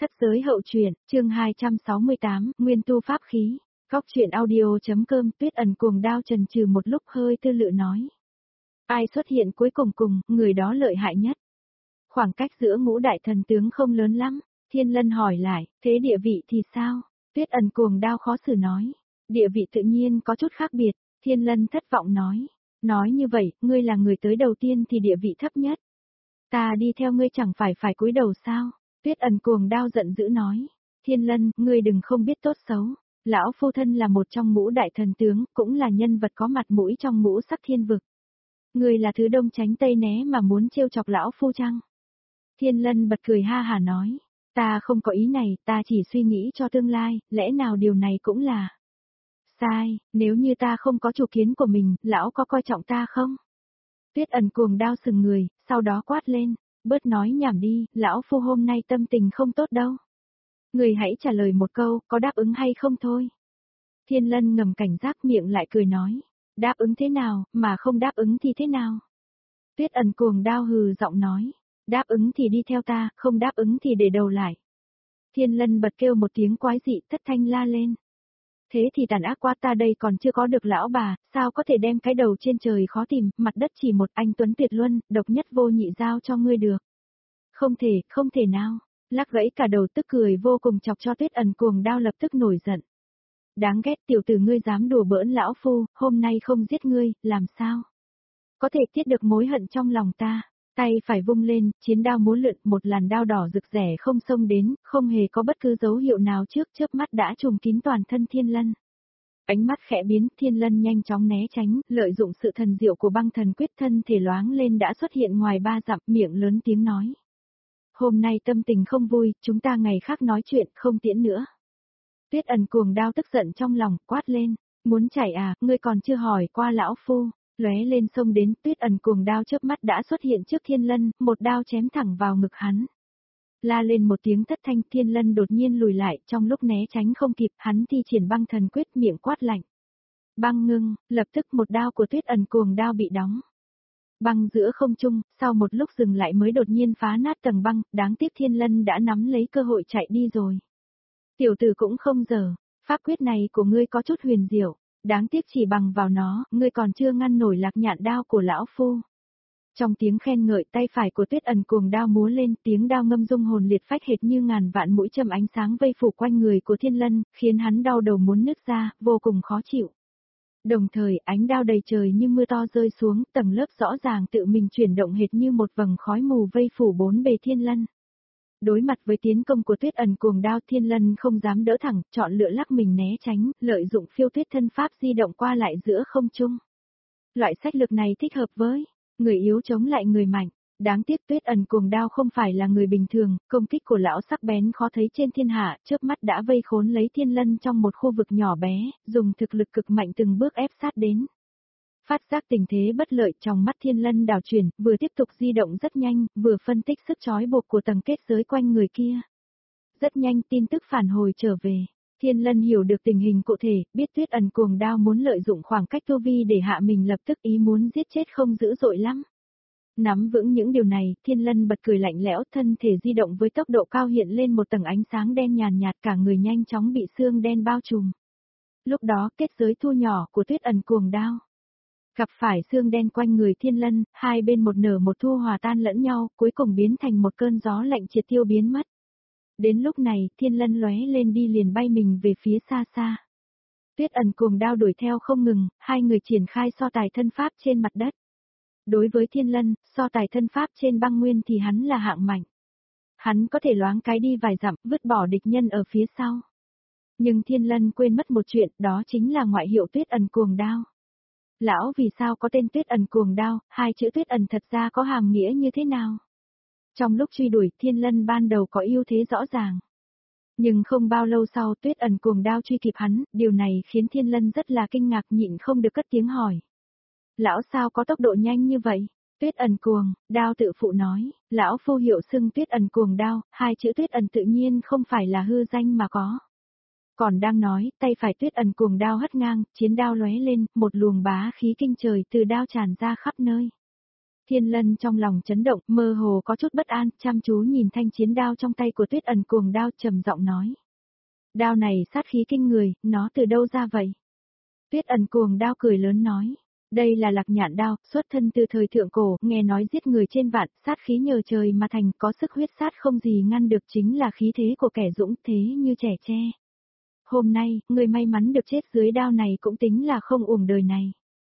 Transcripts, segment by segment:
Thất giới hậu truyện, chương 268, Nguyên tu pháp khí. Góc truyện audio.com. Tuyết Ẩn cuồng đao chần chừ một lúc hơi tư lự nói. Ai xuất hiện cuối cùng, người đó lợi hại nhất. Khoảng cách giữa ngũ đại thần tướng không lớn lắm. Thiên Lân hỏi lại, thế địa vị thì sao? Tuyết Ẩn cuồng đao khó xử nói. Địa vị tự nhiên có chút khác biệt. Thiên Lân thất vọng nói. Nói như vậy, ngươi là người tới đầu tiên thì địa vị thấp nhất. Ta đi theo ngươi chẳng phải cúi đầu sao? Tuyết Ẩn cuồng đao giận dữ nói. Thiên Lân, ngươi đừng không biết tốt xấu. Lão phu thân là một trong ngũ đại thần tướng, cũng là nhân vật có mặt mũi trong ngũ sắc thiên vực. Ngươi là thứ đông tránh tây né mà muốn trêu chọc lão phu chăng? Thiên Lân bật cười ha hà nói. Ta không có ý này, ta chỉ suy nghĩ cho tương lai, lẽ nào điều này cũng là sai, nếu như ta không có chủ kiến của mình, lão có coi trọng ta không? Tuyết Ẩn cuồng đao sừng người, sau đó quát lên, bớt nói nhảm đi, lão phu hôm nay tâm tình không tốt đâu. Người hãy trả lời một câu, có đáp ứng hay không thôi. Thiên Lân ngầm cảnh giác miệng lại cười nói, đáp ứng thế nào, mà không đáp ứng thì thế nào? Tuyết Ẩn cuồng đao hừ giọng nói, đáp ứng thì đi theo ta, không đáp ứng thì để đầu lại. Thiên Lân bật kêu một tiếng quái dị, thất thanh la lên. Thế thì tàn ác quá, ta đây còn chưa có được lão bà, sao có thể đem cái đầu trên trời khó tìm, mặt đất chỉ một anh tuấn tuyệt luân, độc nhất vô nhị giao cho ngươi được. Không thể nào, lắc gãy cả đầu tức cười vô cùng chọc cho Tuyết Ẩn cuồng đao lập tức nổi giận. Đáng ghét, tiểu tử ngươi dám đùa bỡn lão phu, hôm nay không giết ngươi, làm sao? Có thể tiết được mối hận trong lòng ta. Tay phải vung lên, chiến đao múa lượn, một làn đao đỏ rực rẻ không xông đến, không hề có bất cứ dấu hiệu nào trước chớp mắt đã trùm kín toàn thân Thiên Lân. Ánh mắt khẽ biến, Thiên Lân nhanh chóng né tránh, lợi dụng sự thần diệu của băng thần quyết, thân thể loáng lên đã xuất hiện ngoài 3 dặm, miệng lớn tiếng nói. Hôm nay tâm tình không vui, chúng ta ngày khác nói chuyện, không tiễn nữa. Tuyết Ẩn cuồng đao tức giận trong lòng, quát lên, muốn chạy à, ngươi còn chưa hỏi qua lão phu. Lóe lên xông đến, Tuyết Ẩn cuồng đao chớp mắt đã xuất hiện trước Thiên Lân, một đao chém thẳng vào ngực hắn. La lên một tiếng thất thanh, Thiên Lân đột nhiên lùi lại, trong lúc né tránh không kịp, hắn thi triển băng thần quyết, miệng quát lạnh. Băng ngưng, lập tức một đao của Tuyết Ẩn cuồng đao bị đóng. Băng giữa không trung, sau một lúc dừng lại mới đột nhiên phá nát tầng băng, đáng tiếc Thiên Lân đã nắm lấy cơ hội chạy đi rồi. Tiểu tử cũng không dở, pháp quyết này của ngươi có chút huyền diệu. Đáng tiếc chỉ bằng vào nó, ngươi còn chưa ngăn nổi lạc nhạn đao của lão phu. Trong tiếng khen ngợi, tay phải của Tuyết Ẩn cuồng đao múa lên, tiếng đao ngâm rung hồn liệt phách hệt như ngàn vạn mũi châm ánh sáng vây phủ quanh người của Thiên Lân, khiến hắn đau đầu muốn nứt ra, vô cùng khó chịu. Đồng thời, ánh đao đầy trời như mưa to rơi xuống, tầng lớp rõ ràng tự mình chuyển động hệt như một vầng khói mù vây phủ bốn bề Thiên Lân. Đối mặt với tiến công của Tuyết Ẩn cuồng đao, Thiên Lân không dám đỡ thẳng, chọn lựa lắc mình né tránh, lợi dụng phiêu tuyết thân pháp di động qua lại giữa không trung. Loại sách lược này thích hợp với người yếu chống lại người mạnh. Đáng tiếc Tuyết Ẩn cuồng đao không phải là người bình thường, công kích của lão sắc bén khó thấy trên thiên hạ, chớp mắt đã vây khốn lấy Thiên Lân trong một khu vực nhỏ bé, dùng thực lực cực mạnh từng bước ép sát đến. Phát giác tình thế bất lợi, trong mắt Thiên Lân đảo chuyển, vừa tiếp tục di động rất nhanh, vừa phân tích sức trói buộc của tầng kết giới quanh người kia. Rất nhanh tin tức phản hồi trở về. Thiên Lân hiểu được tình hình cụ thể, biết Tuyết Ẩn cuồng đao muốn lợi dụng khoảng cách tu vi để hạ mình, lập tức ý muốn giết chết không dữ dội lắm. Nắm vững những điều này, Thiên Lân bật cười lạnh lẽo, thân thể di động với tốc độ cao hiện lên một tầng ánh sáng đen nhàn nhạt, cả người nhanh chóng bị xương đen bao trùm. Lúc đó kết giới thu nhỏ của Tuyết Ẩn cuồng đao. Gặp phải xương đen quanh người Thiên Lân, hai bên một nở một thu hòa tan lẫn nhau, cuối cùng biến thành một cơn gió lạnh triệt tiêu biến mất. Đến lúc này, Thiên Lân lóe lên đi liền bay mình về phía xa xa. Tuyết Ẩn cuồng đao đuổi theo không ngừng, hai người triển khai so tài thân pháp trên mặt đất. Đối với Thiên Lân, so tài thân pháp trên băng nguyên thì hắn là hạng mạnh. Hắn có thể loáng cái đi vài dặm, vứt bỏ địch nhân ở phía sau. Nhưng Thiên Lân quên mất một chuyện, đó chính là ngoại hiệu Tuyết Ẩn cuồng đao. Lão vì sao có tên Tuyết Ẩn cuồng đao, hai chữ Tuyết Ẩn thật ra có hàm nghĩa như thế nào? Trong lúc truy đuổi, Thiên Lân ban đầu có ưu thế rõ ràng. Nhưng không bao lâu sau Tuyết Ẩn cuồng đao truy kịp hắn, điều này khiến Thiên Lân rất là kinh ngạc, nhịn không được cất tiếng hỏi. Lão sao có tốc độ nhanh như vậy? Tuyết Ẩn cuồng, đao tự phụ nói, lão phu hiệu xưng Tuyết Ẩn cuồng đao, hai chữ Tuyết Ẩn tự nhiên không phải là hư danh mà có. Còn đang nói, tay phải Tuyết Ẩn cuồng đao hất ngang, chiến đao lóe lên, một luồng bá khí kinh trời từ đao tràn ra khắp nơi. Thiên Lân trong lòng chấn động, mơ hồ có chút bất an, chăm chú nhìn thanh chiến đao trong tay của Tuyết Ẩn Cuồng Đao, trầm giọng nói. Đao này sát khí kinh người, nó từ đâu ra vậy? Tuyết Ẩn Cuồng Đao cười lớn nói. Đây là Lạc Nhạn đao, xuất thân từ thời thượng cổ, nghe nói giết người trên vạn, sát khí nhờ trời mà thành, có sức huyết sát không gì ngăn được, chính là khí thế của kẻ dũng thế như trẻ tre. Hôm nay, người may mắn được chết dưới đao này cũng tính là không uổng đời này.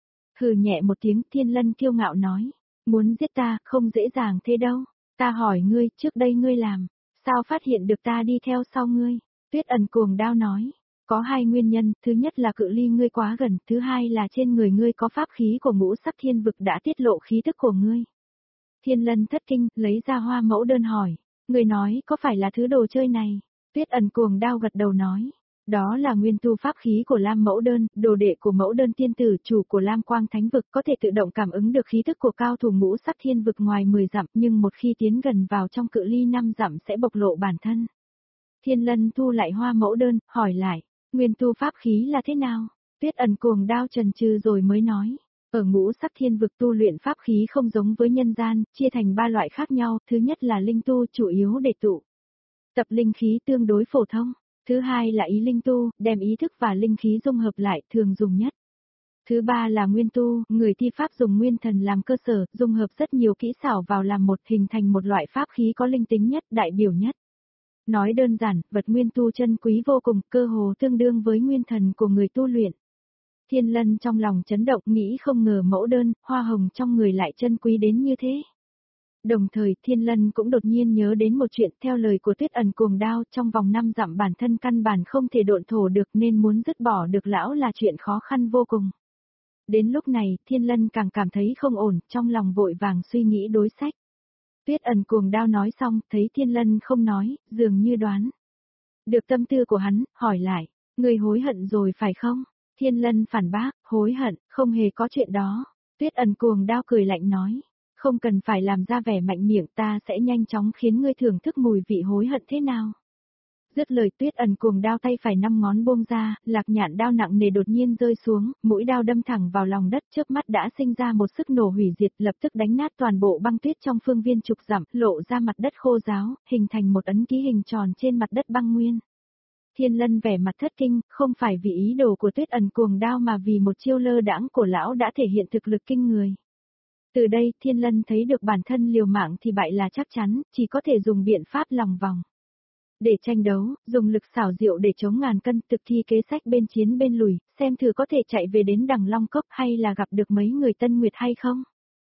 Hừ nhẹ một tiếng, Thiên Lân kiêu ngạo nói. Muốn giết ta, không dễ dàng thế đâu. Ta hỏi ngươi, trước đây ngươi làm, sao phát hiện được ta đi theo sau ngươi? Tuyết Ẩn Cuồng Đao nói. Có hai nguyên nhân, thứ nhất là cự ly ngươi quá gần, thứ hai là trên người ngươi có pháp khí của ngũ sắc thiên vực đã tiết lộ khí tức của ngươi. Thiên Lân thất kinh, lấy ra hoa mẫu đơn hỏi. Ngươi nói, có phải là thứ đồ chơi này? Tuyết Ẩn Cuồng Đao gật đầu nói. Đó là nguyên tu pháp khí của Lam Mẫu Đơn, đồ đệ của Mẫu Đơn tiên tử, chủ của Lam Quang Thánh vực, có thể tự động cảm ứng được khí tức của cao thủ ngũ sắc thiên vực ngoài 10 dặm, nhưng một khi tiến gần vào trong cự ly 5 dặm sẽ bộc lộ bản thân. Thiên Lân thu lại hoa mẫu đơn, hỏi lại, nguyên tu pháp khí là thế nào? Tuyết Ẩn Cuồng Đao trần trừ rồi mới nói. Ở ngũ sắc thiên vực tu luyện pháp khí không giống với nhân gian, chia thành 3 loại khác nhau, thứ nhất là linh tu, chủ yếu để tụ tập linh khí tương đối phổ thông. Thứ hai là ý linh tu, đem ý thức và linh khí dung hợp lại, thường dùng nhất. Thứ ba là nguyên tu, người thi pháp dùng nguyên thần làm cơ sở, dung hợp rất nhiều kỹ xảo vào làm một, hình thành một loại pháp khí có linh tính nhất, đại biểu nhất. Nói đơn giản, vật nguyên tu chân quý vô cùng, cơ hồ tương đương với nguyên thần của người tu luyện. Thiên Lân trong lòng chấn động, nghĩ không ngờ mẫu đơn, hoa hồng trong người lại chân quý đến như thế. Đồng thời, Thiên Lân cũng đột nhiên nhớ đến một chuyện, theo lời của Tuyết Ẩn Cuồng Đao, trong vòng 5 dặm bản thân căn bản không thể độn thổ được nên muốn dứt bỏ được lão là chuyện khó khăn vô cùng. Đến lúc này, Thiên Lân càng cảm thấy không ổn, trong lòng vội vàng suy nghĩ đối sách. Tuyết Ẩn Cuồng Đao nói xong, thấy Thiên Lân không nói, dường như đoán được tâm tư của hắn, hỏi lại, người hối hận rồi phải không? Thiên Lân phản bác, hối hận, không hề có chuyện đó. Tuyết Ẩn Cuồng Đao cười lạnh nói. Không cần phải làm ra vẻ mạnh miệng, ta sẽ nhanh chóng khiến ngươi thưởng thức mùi vị hối hận thế nào. Dứt lời Tuyết Ẩn Cuồng Đao tay phải 5 ngón buông ra, Lạc Nhạn đao nặng nề đột nhiên rơi xuống, mũi đao đâm thẳng vào lòng đất, chớp mắt đã sinh ra một sức nổ hủy diệt, lập tức đánh nát toàn bộ băng tuyết trong phương viên chục dặm, lộ ra mặt đất khô ráo, hình thành một ấn ký hình tròn trên mặt đất băng nguyên. Thiên Lân vẻ mặt thất kinh, không phải vì ý đồ của Tuyết Ẩn Cuồng Đao mà vì một chiêu lơ đãng của lão đã thể hiện thực lực kinh người. Từ đây, Thiên Lân thấy được bản thân liều mạng thì bại là chắc chắn, chỉ có thể dùng biện pháp lòng vòng. Để tranh đấu, dùng lực xảo diệu để chống ngàn cân, thực thi kế sách bên chiến bên lùi, xem thử có thể chạy về đến Đằng Long Cốc hay là gặp được mấy người Tân Nguyệt hay không.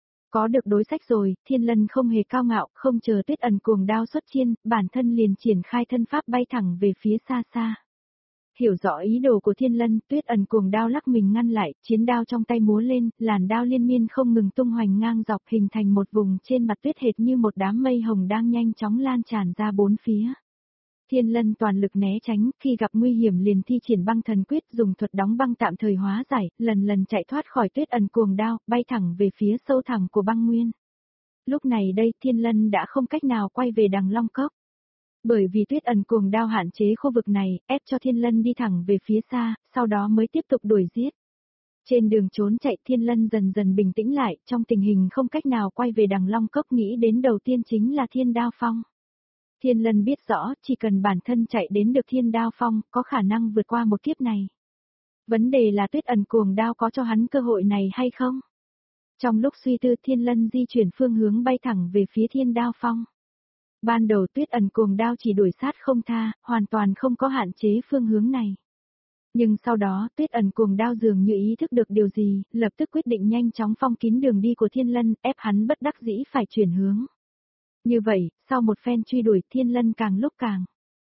Có được đối sách rồi, Thiên Lân không hề cao ngạo, không chờ Tuyết Ẩn Cuồng Đao xuất chiên, bản thân liền triển khai thân pháp bay thẳng về phía xa xa. Hiểu rõ ý đồ của Thiên Lân, Tuyết Ẩn Cuồng Đao lắc mình ngăn lại, chiến đao trong tay múa lên, làn đao liên miên không ngừng tung hoành ngang dọc, hình thành một vùng trên mặt tuyết hệt như một đám mây hồng đang nhanh chóng lan tràn ra bốn phía. Thiên Lân toàn lực né tránh, khi gặp nguy hiểm liền thi triển băng thần quyết, dùng thuật đóng băng tạm thời hóa giải, lần lần chạy thoát khỏi Tuyết Ẩn Cuồng Đao, bay thẳng về phía sâu thẳm của băng nguyên. Lúc này đây, Thiên Lân đã không cách nào quay về Đằng Long Cốc. Bởi vì Tuyết Ẩn Cuồng Đao hạn chế khu vực này, ép cho Thiên Lân đi thẳng về phía xa, sau đó mới tiếp tục đuổi giết. Trên đường trốn chạy, Thiên Lân dần dần bình tĩnh lại, trong tình hình không cách nào quay về Đằng Long Cốc, nghĩ đến đầu tiên chính là Thiên Đao Phong. Thiên Lân biết rõ, chỉ cần bản thân chạy đến được Thiên Đao Phong, có khả năng vượt qua một kiếp này. Vấn đề là Tuyết Ẩn Cuồng Đao có cho hắn cơ hội này hay không? Trong lúc suy tư, Thiên Lân di chuyển phương hướng bay thẳng về phía Thiên Đao Phong. Ban đầu Tuyết Ẩn Cuồng Đao chỉ đuổi sát không tha, hoàn toàn không có hạn chế phương hướng này. Nhưng sau đó, Tuyết Ẩn Cuồng Đao dường như ý thức được điều gì, lập tức quyết định nhanh chóng phong kín đường đi của Thiên Lân, ép hắn bất đắc dĩ phải chuyển hướng. Như vậy, sau một phen truy đuổi, Thiên Lân càng lúc càng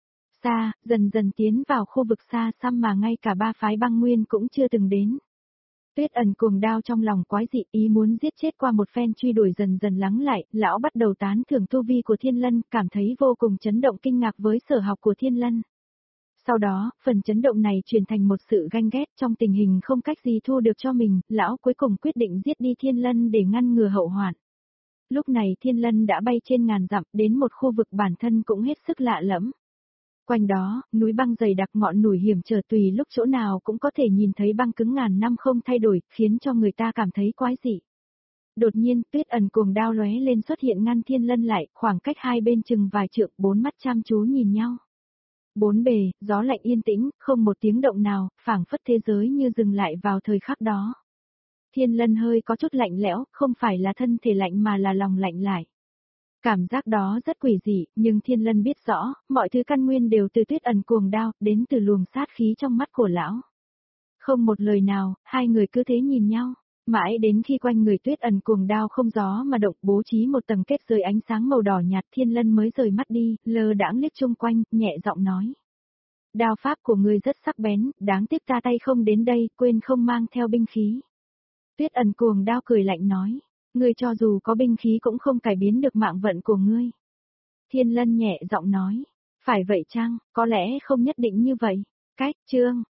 xa, dần dần tiến vào khu vực xa xăm mà ngay cả 3 phái băng nguyên cũng chưa từng đến. Tuyết Ẩn Cuồng Đao trong lòng quái dị, ý muốn giết chết qua một phen truy đuổi dần dần lắng lại, lão bắt đầu tán thưởng tu vi của Thiên Lân, cảm thấy vô cùng chấn động kinh ngạc với sở học của Thiên Lân. Sau đó, phần chấn động này chuyển thành một sự ganh ghét, trong tình hình không cách gì thu được cho mình, lão cuối cùng quyết định giết đi Thiên Lân để ngăn ngừa hậu hoạn. Lúc này Thiên Lân đã bay trên ngàn dặm, đến một khu vực bản thân cũng hết sức lạ lẫm. Quanh đó, núi băng dày đặc, ngọn núi hiểm trở, tùy lúc chỗ nào cũng có thể nhìn thấy băng cứng ngàn năm không thay đổi, khiến cho người ta cảm thấy quái dị. Đột nhiên, tuyết ẩn cuồng đao lóe lên xuất hiện ngăn Thiên Lân lại, khoảng cách hai bên chừng vài trượng, bốn mắt chăm chú nhìn nhau. Bốn bề, gió lạnh yên tĩnh, không một tiếng động nào, phảng phất thế giới như dừng lại vào thời khắc đó. Thiên Lân hơi có chút lạnh lẽo, không phải là thân thể lạnh mà là lòng lạnh lại. Cảm giác đó rất quỷ dị, nhưng Thiên Lân biết rõ, mọi thứ căn nguyên đều từ tuyết ẩn cuồng đao, đến từ luồng sát khí trong mắt của lão. Không một lời nào, hai người cứ thế nhìn nhau. Mãi đến khi quanh người tuyết ẩn cuồng đao không gió mà động, bố trí một tầng kết giới ánh sáng màu đỏ nhạt, Thiên Lân mới rời mắt đi, lơ đãng liếc chung quanh, nhẹ giọng nói. Đao pháp của ngươi rất sắc bén, đáng tiếc ta tay không đến đây, quên không mang theo binh khí. Tuyết ẩn cuồng đao cười lạnh nói, ngươi cho dù có binh khí cũng không cải biến được mạng vận của ngươi. Thiên Lân nhẹ giọng nói, phải vậy chăng, có lẽ không nhất định như vậy. Cách, chương